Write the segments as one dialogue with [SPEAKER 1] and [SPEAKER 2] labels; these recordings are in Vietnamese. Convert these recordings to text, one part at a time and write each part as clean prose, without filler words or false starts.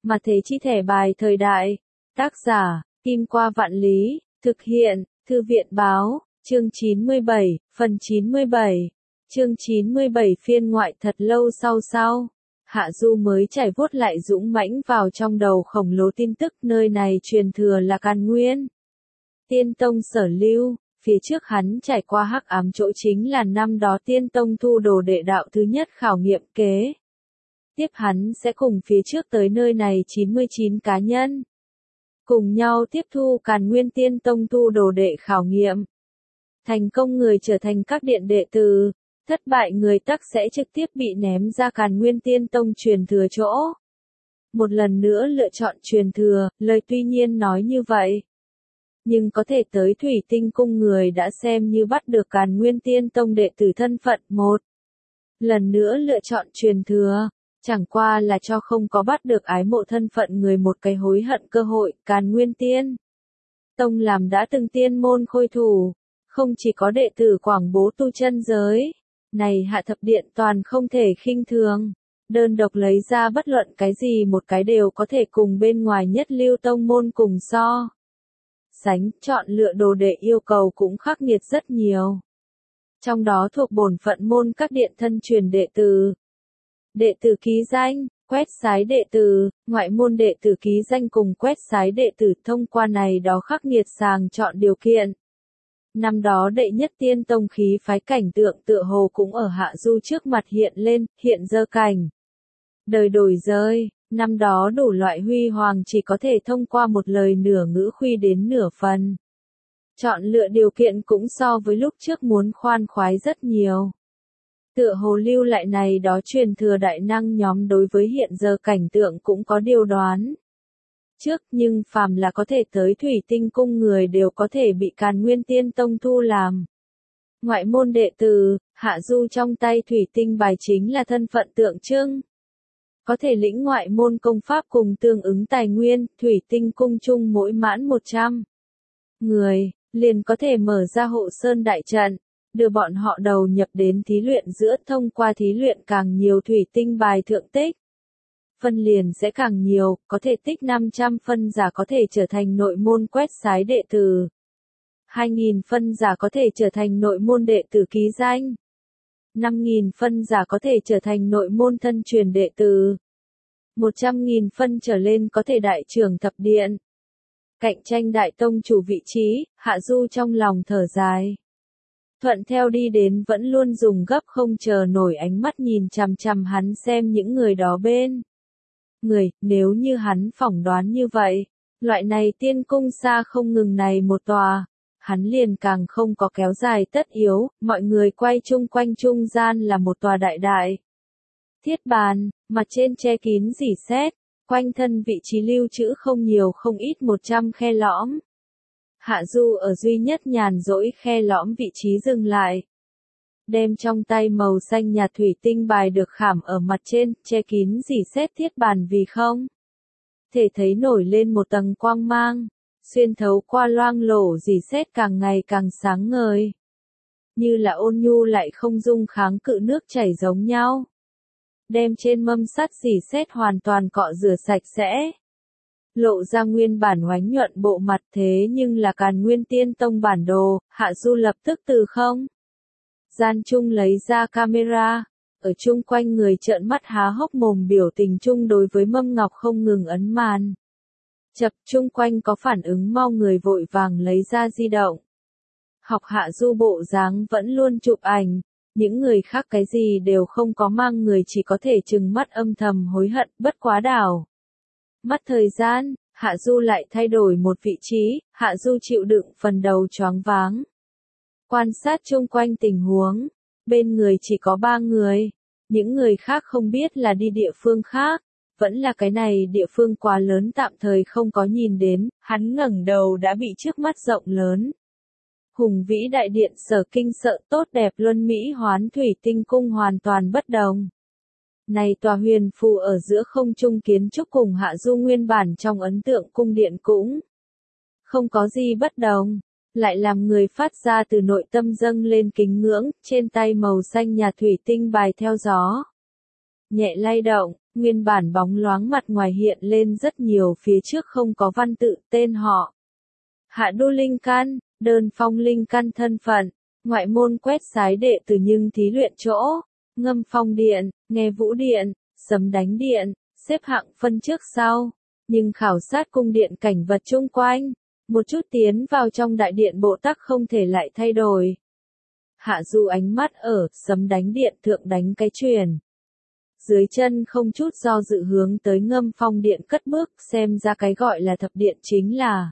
[SPEAKER 1] Mà thế chi thẻ bài thời đại. Tác giả, Kim Qua Vạn Lý, thực hiện, Thư viện Báo, chương 97, phần 97. Chương 97 phiên ngoại thật lâu sau. Hạ Du mới trải vuốt lại dũng mãnh vào trong đầu khổng lồ tin tức nơi này truyền thừa là Càn Nguyên Tiên Tông sở lưu, phía trước hắn trải qua hắc ám chỗ chính là năm đó Tiên Tông thu đồ đệ đạo thứ nhất khảo nghiệm kế. Tiếp hắn sẽ cùng phía trước tới nơi này 99 cá nhân. Cùng nhau tiếp thu Càn Nguyên Tiên Tông thu đồ đệ khảo nghiệm. Thành công người trở thành các điện đệ tử, thất bại người tắc sẽ trực tiếp bị ném ra Càn Nguyên Tiên Tông truyền thừa chỗ. Một lần nữa lựa chọn truyền thừa, lời tuy nhiên nói như vậy. Nhưng có thể tới Thủy Tinh Cung người đã xem như bắt được Càn Nguyên Tiên Tông đệ tử thân phận một. Lần nữa lựa chọn truyền thừa, chẳng qua là cho không có bắt được ái mộ thân phận người một cái hối hận cơ hội. Càn Nguyên Tiên Tông làm đã từng tiên môn khôi thủ, không chỉ có đệ tử quảng bố tu chân giới, này Hạ Thập Điện toàn không thể khinh thường. Đơn độc lấy ra bất luận cái gì một cái đều có thể cùng bên ngoài nhất lưu tông môn cùng so sánh, chọn lựa đồ đệ yêu cầu cũng khắc nghiệt rất nhiều. Trong đó thuộc bổn phận môn các điện thân truyền đệ tử ký danh, quét sái đệ tử, ngoại môn đệ tử ký danh cùng quét sái đệ tử thông qua này đó khắc nghiệt sàng chọn điều kiện. Năm đó đệ nhất Tiên Tông khí phái cảnh tượng tựa hồ cũng ở Hạ Du trước mặt hiện lên, hiện giờ cảnh. Đời đổi rơi, năm đó đủ loại huy hoàng chỉ có thể thông qua một lời nửa ngữ khuy đến nửa phần. Chọn lựa điều kiện cũng so với lúc trước muốn khoan khoái rất nhiều. Tựa hồ lưu lại này đó truyền thừa đại năng nhóm đối với hiện giờ cảnh tượng cũng có điều đoán. Trước nhưng phàm là có thể tới Thủy Tinh Cung người đều có thể bị Càn Nguyên Tiên Tông thu làm ngoại môn đệ tử. Hạ Du trong tay Thủy Tinh bài chính là thân phận tượng trưng. Có thể lĩnh ngoại môn công pháp cùng tương ứng tài nguyên, Thủy Tinh Cung chung mỗi mãn 100 người, liền có thể mở ra hộ sơn đại trận, đưa bọn họ đầu nhập đến thí luyện giữa, thông qua thí luyện càng nhiều Thủy Tinh bài thượng tích. Phân liền sẽ càng nhiều, có thể tích 500 phân giả có thể trở thành nội môn quét sái đệ tử. 2.000 phân giả có thể trở thành nội môn đệ tử ký danh. 5.000 phân giả có thể trở thành nội môn thân truyền đệ tử. 100.000 phân trở lên có thể đại trưởng thập điện. Cạnh tranh đại tông chủ vị trí, Hạ Du trong lòng thở dài. Thuận theo đi đến vẫn luôn dùng gấp không chờ nổi ánh mắt nhìn chằm chằm hắn xem những người đó bên. Người, nếu như hắn phỏng đoán như vậy, loại này tiên cung xa không ngừng này một tòa, hắn liền càng không có kéo dài tất yếu, mọi người quay chung quanh trung gian là một tòa đại thiết bàn, mặt trên che kín rỉ sét, quanh thân vị trí lưu trữ không nhiều không ít 100 khe lõm. Hạ Du ở duy nhất nhàn rỗi khe lõm vị trí dừng lại. Đem trong tay màu xanh nhạt thủy tinh bài được khảm ở mặt trên, che kín rỉ sét thiết bàn vì không thể thấy nổi lên một tầng quang mang, xuyên thấu qua loang lổ rỉ sét càng ngày càng sáng ngời. Như là ôn nhu lại không dung kháng cự nước chảy giống nhau. Đem trên mâm sắt rỉ sét hoàn toàn cọ rửa sạch sẽ. Lộ ra nguyên bản oánh nhuận bộ mặt, thế nhưng là Càn Nguyên Tiên Tông bản đồ. Hạ Du lập tức từ không gian chung lấy ra camera, ở chung quanh người trợn mắt há hốc mồm biểu tình chung đối với mâm ngọc không ngừng ấn màn. Chập chung quanh có phản ứng mau người vội vàng lấy ra di động. Học Hạ Du bộ dáng vẫn luôn chụp ảnh, những người khác cái gì đều không có mang người chỉ có thể trừng mắt âm thầm hối hận, bất quá đảo. Mất thời gian, Hạ Du lại thay đổi một vị trí, Hạ Du chịu đựng phần đầu choáng váng. Quan sát chung quanh tình huống, bên người chỉ có 3 người, những người khác không biết là đi địa phương khác, vẫn là cái này địa phương quá lớn tạm thời không có nhìn đến, hắn ngẩng đầu đã bị trước mắt rộng lớn. Hùng vĩ đại điện sở kinh sợ tốt đẹp luân mỹ hoán Thủy Tinh Cung hoàn toàn bất đồng. Này tòa huyền phù ở giữa không trung kiến trúc cùng Hạ Du nguyên bản trong ấn tượng cung điện cũng không có gì bất đồng, lại làm người phát ra từ nội tâm dâng lên kính ngưỡng, trên tay màu xanh nhạt thủy tinh bài theo gió nhẹ lay động, Nguyên bản bóng loáng mặt ngoài hiện lên rất nhiều phía trước không có văn tự tên họ. Hạ đô linh căn, đơn phong linh căn thân phận, ngoại môn quét sái đệ tử nhưng thí luyện chỗ, ngâm phong điện, nghe vũ điện, sấm đánh điện, xếp hạng phân trước sau. Nhưng khảo sát cung điện cảnh vật chung quanh, một chút tiến vào trong đại điện bộ tắc không thể lại thay đổi. Hạ Du ánh mắt ở sấm đánh điện thượng đánh cái truyền. Dưới chân không chút do dự hướng tới ngâm phong điện cất bước, xem ra cái gọi là thập điện chính là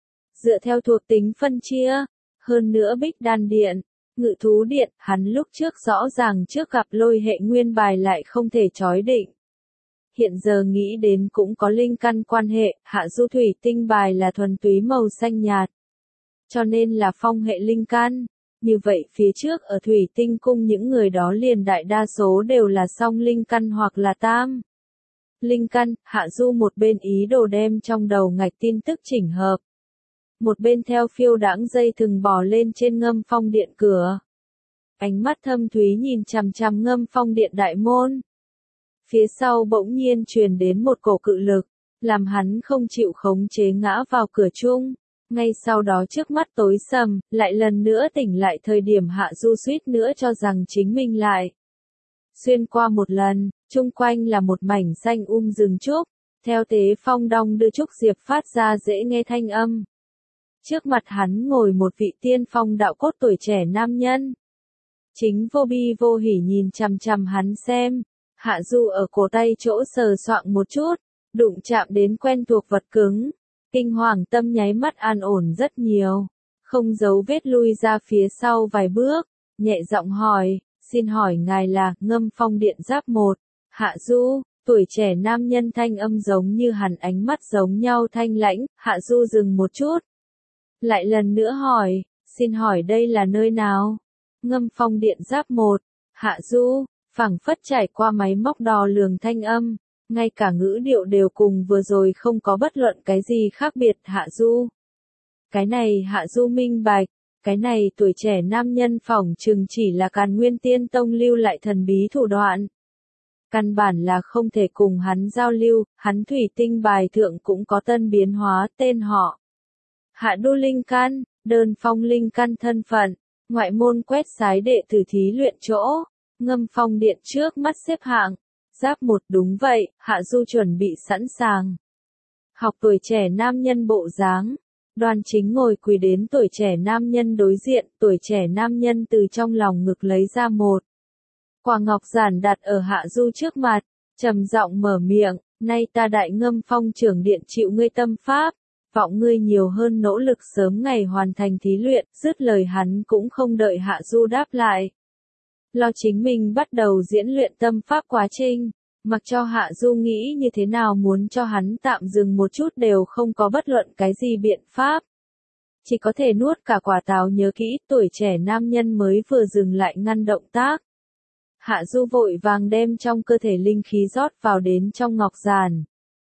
[SPEAKER 1] dựa theo thuộc tính phân chia, hơn nữa bích đan điện, ngự thú điện, hắn lúc trước rõ ràng trước gặp lôi hệ nguyên bài lại không thể chói định. Hiện giờ nghĩ đến cũng có linh căn quan hệ, Hạ Du thủy tinh bài là thuần túy màu xanh nhạt. Cho nên là phong hệ linh căn. Như vậy phía trước ở thủy tinh cung những người đó liền đại đa số đều là song linh căn hoặc là tam. Linh căn, Hạ Du một bên ý đồ đem trong đầu ngạch tin tức chỉnh hợp. Một bên theo phiêu đãng dây thừng bò lên trên ngâm phong điện cửa. Ánh mắt thâm thúy nhìn chằm chằm ngâm phong điện đại môn. Phía sau bỗng nhiên truyền đến một cổ cự lực, làm hắn không chịu khống chế ngã vào cửa chung. Ngay sau đó trước mắt tối sầm, lại lần nữa tỉnh lại thời điểm Hạ Du suýt nữa cho rằng chính mình lại. Xuyên qua một lần, chung quanh là một mảnh xanh rừng trúc, theo tế phong đong đưa trúc diệp phát ra dễ nghe thanh âm. Trước mặt hắn ngồi một vị tiên phong đạo cốt tuổi trẻ nam nhân. Chính vô bi vô hỉ nhìn chằm chằm hắn xem, Hạ Du ở cổ tay chỗ sờ soạng một chút, đụng chạm đến quen thuộc vật cứng. Kinh hoàng tâm nháy mắt an ổn rất nhiều, không giấu vết lui ra phía sau vài bước, nhẹ giọng hỏi, xin hỏi ngài là ngâm phong điện giáp 1, Hạ Du, tuổi trẻ nam nhân thanh âm giống như hẳn ánh mắt giống nhau thanh lãnh, Hạ Du dừng một chút. Lại lần nữa hỏi, xin hỏi đây là nơi nào? Ngâm phong điện giáp 1, Hạ Du, phảng phất trải qua máy móc đo lường thanh âm. Ngay cả ngữ điệu đều cùng vừa rồi không có bất luận cái gì khác biệt Hạ Du. Cái này Hạ Du minh bạch, cái này tuổi trẻ nam nhân phỏng chừng chỉ là Càn Nguyên Tiên Tông lưu lại thần bí thủ đoạn. Căn bản là không thể cùng hắn giao lưu, hắn thủy tinh bài thượng cũng có tân biến hóa tên họ. Hạ đô linh căn, đơn phong linh căn thân phận, ngoại môn quét sái đệ tử thí luyện chỗ, ngâm phong điện trước mắt xếp hạng. Giáp 1 đúng vậy, Hạ Du chuẩn bị sẵn sàng. Học tuổi trẻ nam nhân bộ dáng. Đoan Chính ngồi quỳ đến tuổi trẻ nam nhân đối diện, tuổi trẻ nam nhân từ trong lòng ngực lấy ra một quả ngọc giản đặt ở Hạ Du trước mặt, trầm giọng mở miệng, nay ta đại ngâm phong trưởng điện chịu ngươi tâm pháp, vọng ngươi nhiều hơn nỗ lực sớm ngày hoàn thành thí luyện, dứt lời hắn cũng không đợi Hạ Du đáp lại. Lo chính mình bắt đầu diễn luyện tâm pháp quá trình, mặc cho Hạ Du nghĩ như thế nào muốn cho hắn tạm dừng một chút đều không có bất luận cái gì biện pháp. Chỉ có thể nuốt cả quả táo nhớ kỹ, tuổi trẻ nam nhân mới vừa dừng lại ngăn động tác. Hạ Du vội vàng đem trong cơ thể linh khí rót vào đến trong ngọc giản.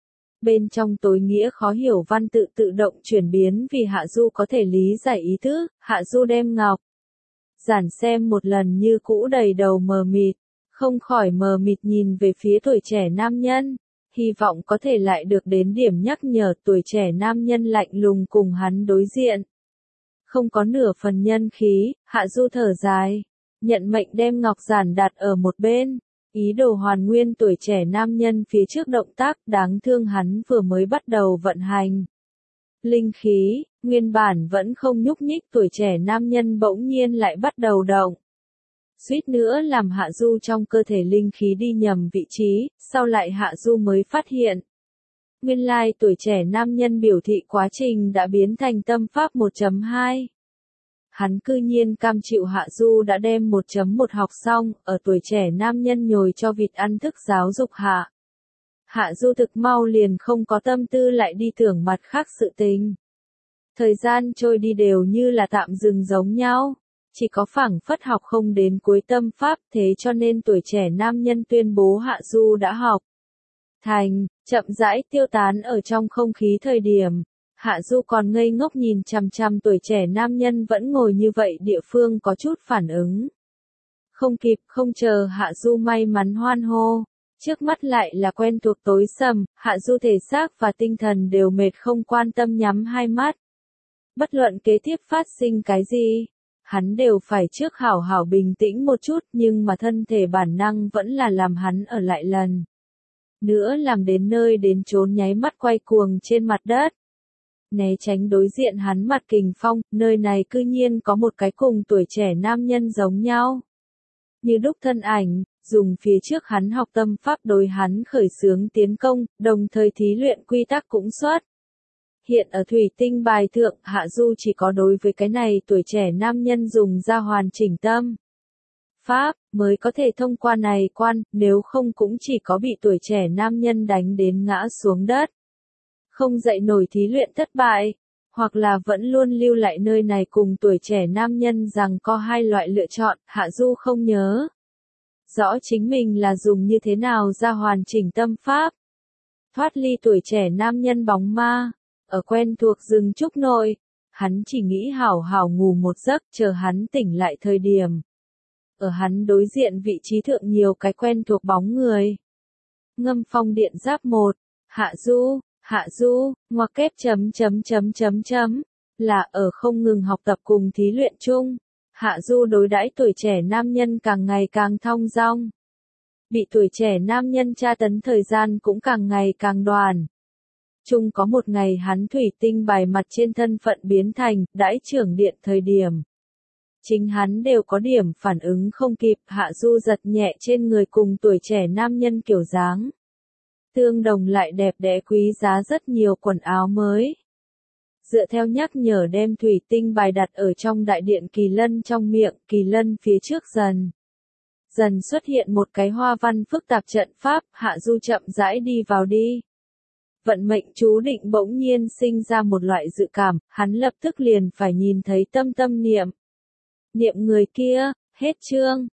[SPEAKER 1] Bên trong tối nghĩa khó hiểu văn tự tự động chuyển biến vì Hạ Du có thể lý giải ý tứ, Hạ Du đem ngọc giản xem một lần như cũ đầy đầu mờ mịt, không khỏi mờ mịt nhìn về phía tuổi trẻ nam nhân, hy vọng có thể lại được đến điểm nhắc nhở. Tuổi trẻ nam nhân lạnh lùng cùng hắn đối diện. Không có nửa phần nhân khí, Hạ Du thở dài, nhận mệnh đem ngọc giản đặt ở một bên, ý đồ hoàn nguyên tuổi trẻ nam nhân phía trước động tác, đáng thương hắn vừa mới bắt đầu vận hành. Linh khí, nguyên bản vẫn không nhúc nhích, tuổi trẻ nam nhân bỗng nhiên lại bắt đầu động. Suýt nữa làm Hạ Du trong cơ thể linh khí đi nhầm vị trí, sau lại Hạ Du mới phát hiện. Nguyên lai tuổi trẻ nam nhân biểu thị quá trình đã biến thành tâm pháp 1.2. Hắn cư nhiên cam chịu Hạ Du đã đem 1.1 học xong, ở tuổi trẻ nam nhân nhồi cho vịt ăn thức giáo dục hạ. Hạ Du thực mau liền không có tâm tư lại đi tưởng mặt khác sự tình. Thời gian trôi đi đều như là tạm dừng giống nhau, chỉ có phảng phất học không đến cuối tâm pháp, thế cho nên tuổi trẻ nam nhân tuyên bố Hạ Du đã học thành, chậm rãi tiêu tán ở trong không khí thời điểm. Hạ Du còn ngây ngốc nhìn chằm chằm tuổi trẻ nam nhân vẫn ngồi như vậy địa phương có chút phản ứng. Không kịp không chờ Hạ Du may mắn hoan hô. Trước mắt lại là quen thuộc tối sầm, Hạ Du thể xác và tinh thần đều mệt không quan tâm nhắm hai mắt. Bất luận kế tiếp phát sinh cái gì, hắn đều phải trước hảo hảo bình tĩnh một chút, nhưng mà thân thể bản năng vẫn là làm hắn ở lại lần nữa làm đến nơi đến chốn nháy mắt quay cuồng trên mặt đất. Né tránh đối diện hắn mặt kình phong, nơi này cư nhiên có một cái cùng tuổi trẻ nam nhân giống nhau. Như đúc thân ảnh, dùng phía trước hắn học tâm pháp đối hắn khởi xướng tiến công, đồng thời thí luyện quy tắc cũng xuất. Hiện ở thủy tinh bài thượng, Hạ Du chỉ có đối với cái này tuổi trẻ nam nhân dùng ra hoàn chỉnh tâm pháp, mới có thể thông qua này quan, nếu không cũng chỉ có bị tuổi trẻ nam nhân đánh đến ngã xuống đất. Không dậy nổi thí luyện thất bại, hoặc là vẫn luôn lưu lại nơi này cùng tuổi trẻ nam nhân rằng có hai loại lựa chọn, Hạ Du không nhớ rõ chính mình là dùng như thế nào ra hoàn chỉnh tâm pháp. Thoát ly tuổi trẻ nam nhân bóng ma, ở quen thuộc rừng trúc nội, hắn chỉ nghĩ hảo hảo ngủ một giấc chờ hắn tỉnh lại thời điểm. Ở hắn đối diện vị trí thượng nhiều cái quen thuộc bóng người. Ngâm Phong Điện Giáp 1, Hạ Du, ngoặc kép là ở không ngừng học tập cùng thí luyện chung. Hạ Du đối đãi tuổi trẻ nam nhân càng ngày càng thong dong. Bị tuổi trẻ nam nhân tra tấn thời gian cũng càng ngày càng đoàn. Chung có một ngày hắn thủy tinh bài mặt trên thân phận biến thành, đãi trưởng điện thời điểm. Chính hắn đều có điểm phản ứng không kịp, Hạ Du giật nhẹ trên người cùng tuổi trẻ nam nhân kiểu dáng. Tương đồng lại đẹp đẽ quý giá rất nhiều quần áo mới. Dựa theo nhắc nhở đem thủy tinh bài đặt ở trong đại điện kỳ lân trong miệng, kỳ lân phía trước dần xuất hiện một cái hoa văn phức tạp trận pháp, Hạ Du chậm rãi đi vào đi. Vận mệnh chú định bỗng nhiên sinh ra một loại dự cảm, hắn lập tức liền phải nhìn thấy Tâm Tâm Niệm. Niệm người kia, hết chương.